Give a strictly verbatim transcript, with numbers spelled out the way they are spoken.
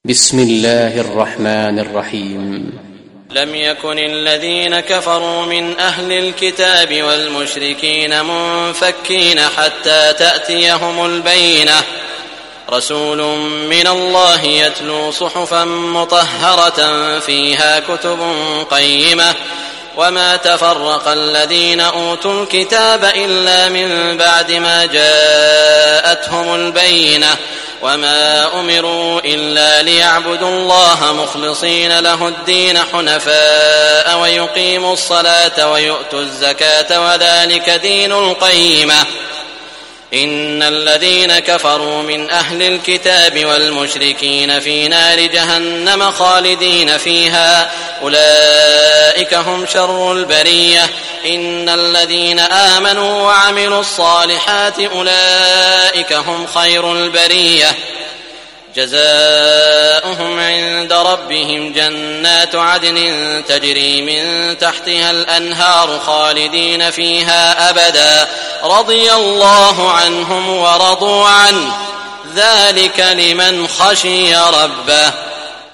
بسم الله الرحمن الرحيم. لم يكن الذين كفروا من أهل الكتاب والمشركين منفكين حتى تأتيهم البينة، رسول من الله يتلو صحفا مطهرة فيها كتب قيمة، وما تفرق الذين أوتوا الكتاب إلا من بعد ما جاءتهم البينة، وما أمروا إلا ليعبدوا الله مخلصين له الدين حنفاء ويقيموا الصلاة ويؤتوا الزكاة وذلك دين القيمة. إن الذين كفروا من أهل الكتاب والمشركين في نار جهنم خالدين فيها، أولئك هم شر البرية. إن الذين آمنوا وعملوا الصالحات أولئك هم خير البرية، جزاؤهم عند ربهم جنات عدن تجري من تحتها الأنهار خالدين فيها أبدا، رضي الله عنهم ورضوا عنه، ذلك لمن خشي ربه.